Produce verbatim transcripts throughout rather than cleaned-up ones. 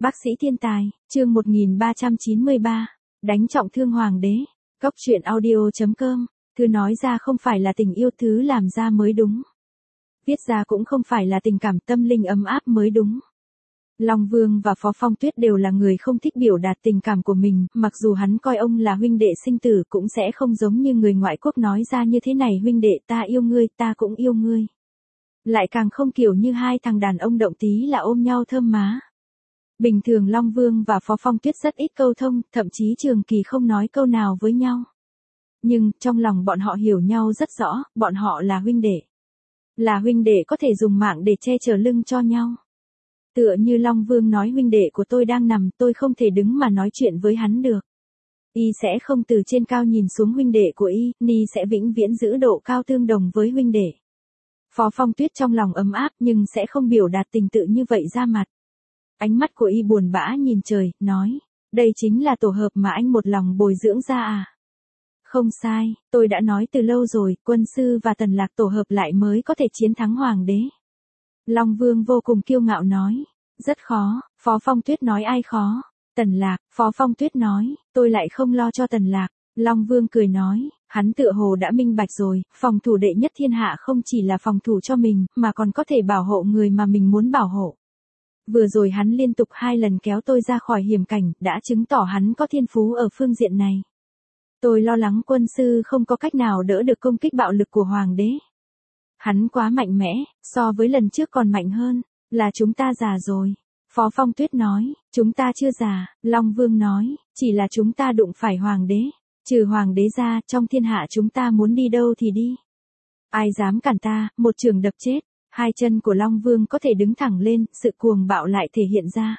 Bác sĩ thiên tài, chương một nghìn ba trăm chín mươi ba, đánh trọng thương hoàng đế. Cốc truyện audio chấm com, thứ nói ra không phải là tình yêu, thứ làm ra mới đúng. Viết ra cũng không phải là tình cảm tâm linh ấm áp mới đúng. Long Vương và Phó Phong Tuyết đều là người không thích biểu đạt tình cảm của mình, mặc dù hắn coi ông là huynh đệ sinh tử cũng sẽ không giống như người ngoại quốc nói ra như thế này: huynh đệ, ta yêu ngươi, ta cũng yêu ngươi. Lại càng không kiểu như hai thằng đàn ông động tí là ôm nhau thơm má. Bình thường Long Vương và Phó Phong Tuyết rất ít câu thông, thậm chí trường kỳ không nói câu nào với nhau. Nhưng, trong lòng bọn họ hiểu nhau rất rõ, bọn họ là huynh đệ. Là huynh đệ có thể dùng mạng để che chở lưng cho nhau. Tựa như Long Vương nói: huynh đệ của tôi đang nằm, tôi không thể đứng mà nói chuyện với hắn được. Y sẽ không từ trên cao nhìn xuống huynh đệ của Y, Ni sẽ vĩnh viễn giữ độ cao tương đồng với huynh đệ. Phó Phong Tuyết trong lòng ấm áp nhưng sẽ không biểu đạt tình tự như vậy ra mặt. Ánh mắt của Y buồn bã nhìn trời, nói: đây chính là tổ hợp mà anh một lòng bồi dưỡng ra à? Không sai, tôi đã nói từ lâu rồi, quân sư và Tần Lạc tổ hợp lại mới có thể chiến thắng hoàng đế. Long Vương vô cùng kiêu ngạo nói: rất khó. Phó Phong Tuyết nói: ai khó? Tần Lạc. Phó Phong Tuyết nói: tôi lại không lo cho Tần Lạc. Long Vương cười nói: hắn tựa hồ đã minh bạch rồi, phòng thủ đệ nhất thiên hạ không chỉ là phòng thủ cho mình, mà còn có thể bảo hộ người mà mình muốn bảo hộ. Vừa rồi hắn liên tục hai lần kéo tôi ra khỏi hiểm cảnh, đã chứng tỏ hắn có thiên phú ở phương diện này. Tôi lo lắng quân sư không có cách nào đỡ được công kích bạo lực của hoàng đế. Hắn quá mạnh mẽ, so với lần trước còn mạnh hơn. Là chúng ta già rồi. Phó Phong Tuyết nói: chúng ta chưa già. Long Vương nói: chỉ là chúng ta đụng phải hoàng đế. Trừ hoàng đế ra, trong thiên hạ chúng ta muốn đi đâu thì đi. Ai dám cản ta, một chưởng đập chết. Hai chân của Long Vương có thể đứng thẳng lên, sự cuồng bạo lại thể hiện ra.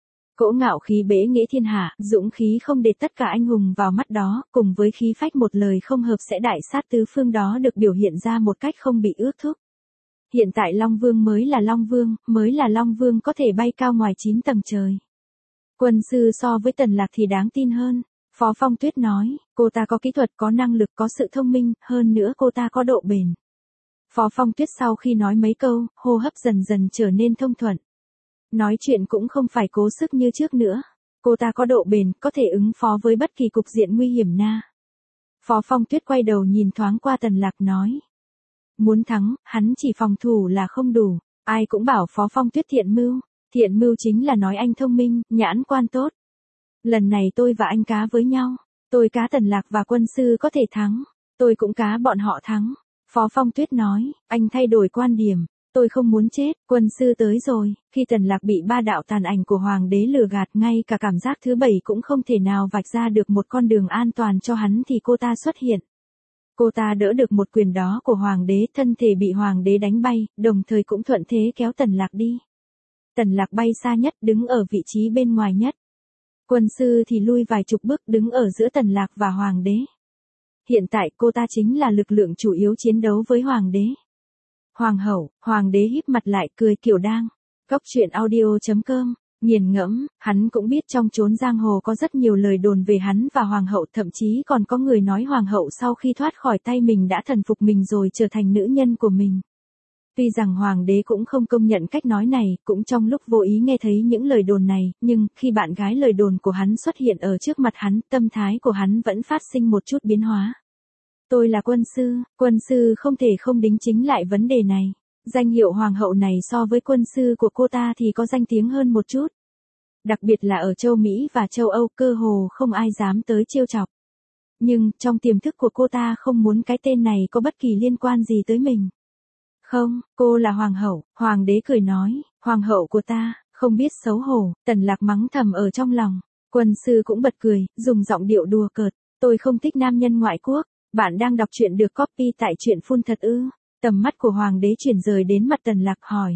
Cỗ ngạo khí bế nghĩa thiên hạ, dũng khí không để tất cả anh hùng vào mắt đó, cùng với khí phách một lời không hợp sẽ đại sát tứ phương đó được biểu hiện ra một cách không bị ước thúc. Hiện tại Long Vương mới là Long Vương, mới là Long Vương có thể bay cao ngoài chín tầng trời. Quân sư so với Tần Lạc thì đáng tin hơn. Phó Phong Tuyết nói: cô ta có kỹ thuật, có năng lực, có sự thông minh, hơn nữa cô ta có độ bền. Phó Phong Tuyết sau khi nói mấy câu, hô hấp dần dần trở nên thông thuận. Nói chuyện cũng không phải cố sức như trước nữa. Cô ta có độ bền, có thể ứng phó với bất kỳ cục diện nguy hiểm na. Phó Phong Tuyết quay đầu nhìn thoáng qua Tần Lạc nói: muốn thắng, hắn chỉ phòng thủ là không đủ. Ai cũng bảo Phó Phong Tuyết thiện mưu. Thiện mưu chính là nói anh thông minh, nhãn quan tốt. Lần này tôi và anh cá với nhau. Tôi cá Tần Lạc và quân sư có thể thắng. Tôi cũng cá bọn họ thắng. Phó Phong Tuyết nói: anh thay đổi quan điểm. Tôi không muốn chết. Quân sư tới rồi. Khi Tần Lạc bị ba đạo tàn ảnh của hoàng đế lừa gạt, ngay cả cảm giác thứ bảy cũng không thể nào vạch ra được một con đường an toàn cho hắn thì cô ta xuất hiện. Cô ta đỡ được một quyền đó của hoàng đế, thân thể bị hoàng đế đánh bay, đồng thời cũng thuận thế kéo Tần Lạc đi. Tần Lạc bay xa nhất, đứng ở vị trí bên ngoài nhất. Quân sư thì lui vài chục bước, đứng ở giữa Tần Lạc và hoàng đế. Hiện tại cô ta chính là lực lượng chủ yếu chiến đấu với hoàng đế. Hoàng hậu. Hoàng đế híp mặt lại cười kiểu đang. Cốc truyện audio chấm com, nghiền ngẫm, hắn cũng biết trong chốn giang hồ có rất nhiều lời đồn về hắn và hoàng hậu, thậm chí còn có người nói hoàng hậu sau khi thoát khỏi tay mình đã thần phục mình rồi trở thành nữ nhân của mình. Tuy rằng hoàng đế cũng không công nhận cách nói này, cũng trong lúc vô ý nghe thấy những lời đồn này, nhưng khi bạn gái lời đồn của hắn xuất hiện ở trước mặt hắn, tâm thái của hắn vẫn phát sinh một chút biến hóa. Tôi là quân sư, quân sư không thể không đính chính lại vấn đề này. Danh hiệu hoàng hậu này so với quân sư của cô ta thì có danh tiếng hơn một chút. Đặc biệt là ở châu Mỹ và châu Âu, cơ hồ không ai dám tới trêu chọc. Nhưng, trong tiềm thức của cô ta không muốn cái tên này có bất kỳ liên quan gì tới mình. Không, cô là hoàng hậu. Hoàng đế cười nói: hoàng hậu của ta, không biết xấu hổ. Tần Lạc mắng thầm ở trong lòng. Quân sư cũng bật cười, dùng giọng điệu đùa cợt: tôi không thích nam nhân ngoại quốc. Bạn đang đọc truyện được copy tại truyện phun thật ư? Tầm mắt của hoàng đế chuyển rời đến mặt Tần Lạc hỏi: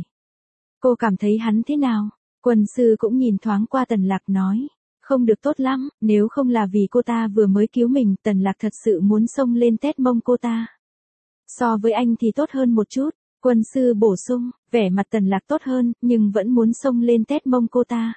cô cảm thấy hắn thế nào? Quân sư cũng nhìn thoáng qua Tần Lạc nói: không được tốt lắm, nếu không là vì cô ta vừa mới cứu mình, Tần Lạc thật sự muốn xông lên tét mông cô ta. So với anh thì tốt hơn một chút. Quân sư bổ sung, vẻ mặt Tần Lạc tốt hơn, nhưng vẫn muốn xông lên tét mông cô ta.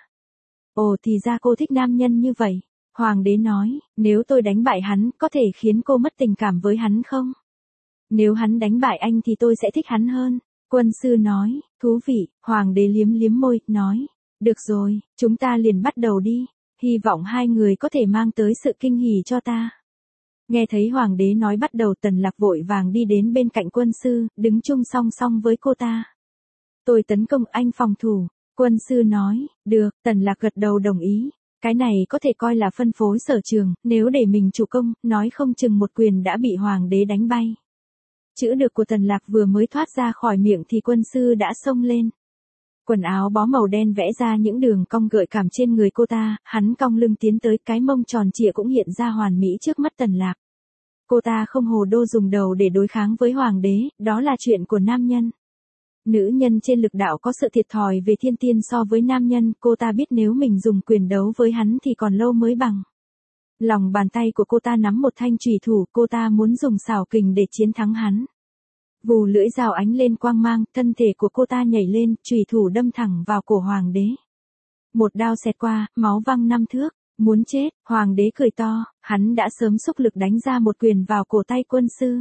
Ồ, thì ra cô thích nam nhân như vậy. Hoàng đế nói: nếu tôi đánh bại hắn, có thể khiến cô mất tình cảm với hắn không? Nếu hắn đánh bại anh thì tôi sẽ thích hắn hơn. Quân sư nói: thú vị. Hoàng đế liếm liếm môi, nói: Được rồi, chúng ta liền bắt đầu đi, hy vọng hai người có thể mang tới sự kinh hỉ cho ta. Nghe thấy hoàng đế nói bắt đầu, Tần Lạc vội vàng đi đến bên cạnh quân sư, đứng chung song song với cô ta. Tôi tấn công, anh phòng thủ. Quân sư nói, được, Tần Lạc gật đầu đồng ý. Cái này có thể coi là phân phối sở trường, nếu để mình chủ công, nói không chừng một quyền đã bị hoàng đế đánh bay. Chữ được của Tần Lạc vừa mới thoát ra khỏi miệng thì quân sư đã xông lên. Quần áo bó màu đen vẽ ra những đường cong gợi cảm trên người cô ta, hắn cong lưng tiến tới, cái mông tròn trịa cũng hiện ra hoàn mỹ trước mắt Tần Lạc. Cô ta không hồ đô dùng đầu để đối kháng với hoàng đế, đó là chuyện của nam nhân. Nữ nhân trên lực đạo có sự thiệt thòi về thiên tiên so với nam nhân, cô ta biết nếu mình dùng quyền đấu với hắn thì còn lâu mới bằng. Lòng bàn tay của cô ta nắm một thanh chùy thủ, cô ta muốn dùng xảo kình để chiến thắng hắn. Vù lưỡi dao ánh lên quang mang, thân thể của cô ta nhảy lên, chùy thủ đâm thẳng vào cổ hoàng đế. Một đao xẹt qua, máu văng năm thước, muốn chết, hoàng đế cười to, hắn đã sớm xúc lực đánh ra một quyền vào cổ tay quân sư.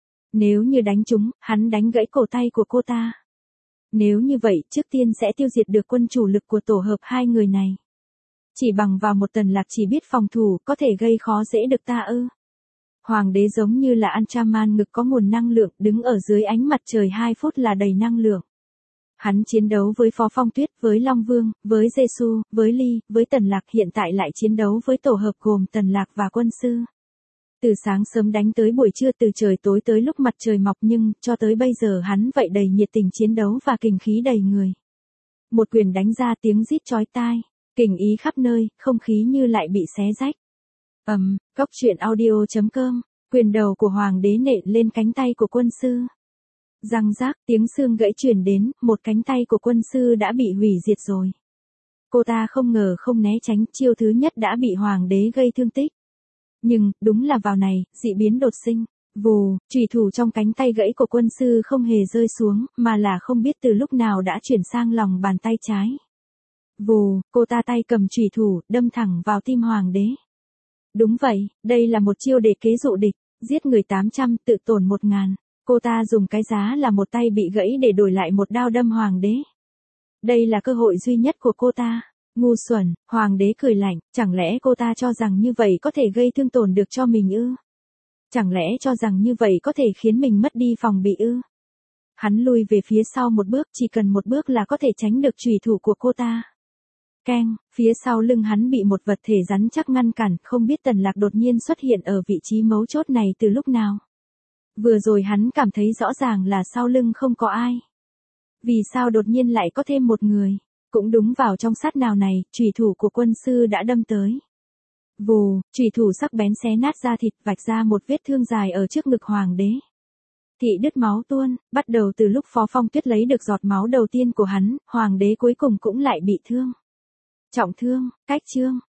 Nếu như đánh trúng, hắn đánh gãy cổ tay của cô ta. Nếu như vậy, trước tiên sẽ tiêu diệt được quân chủ lực của tổ hợp hai người này. Chỉ bằng vào một Tần Lạc chỉ biết phòng thủ, có thể gây khó dễ được ta ư? Hoàng đế giống như là Antraman, ngực có nguồn năng lượng, đứng ở dưới ánh mặt trời hai phút là đầy năng lượng. Hắn chiến đấu với Phó Phong Tuyết, với Long Vương, với Giê-xu, với Ly, với Tần Lạc, hiện tại lại chiến đấu với tổ hợp gồm Tần Lạc và quân sư. Từ sáng sớm đánh tới buổi trưa, từ trời tối tới lúc mặt trời mọc, nhưng cho tới bây giờ hắn vậy đầy nhiệt tình chiến đấu và kình khí đầy người. Một quyền đánh ra, tiếng rít chói tai, kình ý khắp nơi, không khí như lại bị xé rách. Ầm, um, Cốc truyện audio chấm com, quyền đầu của hoàng đế nện lên cánh tay của quân sư. Răng rác, tiếng xương gãy truyền đến, một cánh tay của quân sư đã bị hủy diệt rồi. Cô ta không ngờ không né tránh, chiêu thứ nhất đã bị hoàng đế gây thương tích. Nhưng, đúng là vào này, dị biến đột sinh. Vù, chùy thủ trong cánh tay gãy của quân sư không hề rơi xuống, mà là không biết từ lúc nào đã chuyển sang lòng bàn tay trái. Vù, cô ta tay cầm chùy thủ, đâm thẳng vào tim hoàng đế. Đúng vậy, đây là một chiêu để kế dụ địch, giết người tám trăm, tự tổn một ngàn. Cô ta dùng cái giá là một tay bị gãy để đổi lại một đao đâm hoàng đế. Đây là cơ hội duy nhất của cô ta. Ngu xuẩn, hoàng đế cười lạnh, chẳng lẽ cô ta cho rằng như vậy có thể gây thương tổn được cho mình ư? Chẳng lẽ cho rằng như vậy có thể khiến mình mất đi phòng bị ư? Hắn lui về phía sau một bước, chỉ cần một bước là có thể tránh được chùy thủ của cô ta. Keng, phía sau lưng hắn bị một vật thể rắn chắc ngăn cản, không biết Tần Lạc đột nhiên xuất hiện ở vị trí mấu chốt này từ lúc nào. Vừa rồi hắn cảm thấy rõ ràng là sau lưng không có ai. Vì sao đột nhiên lại có thêm một người? Cũng đúng vào trong sát nào này, chùy thủ của quân sư đã đâm tới. Vù, chùy thủ sắc bén xé nát da thịt, vạch ra một vết thương dài ở trước ngực hoàng đế. Thị đứt máu tuôn, bắt đầu từ lúc Phó Phong Tuyết lấy được giọt máu đầu tiên của hắn, hoàng đế cuối cùng cũng lại bị thương. Trọng thương, cách chương.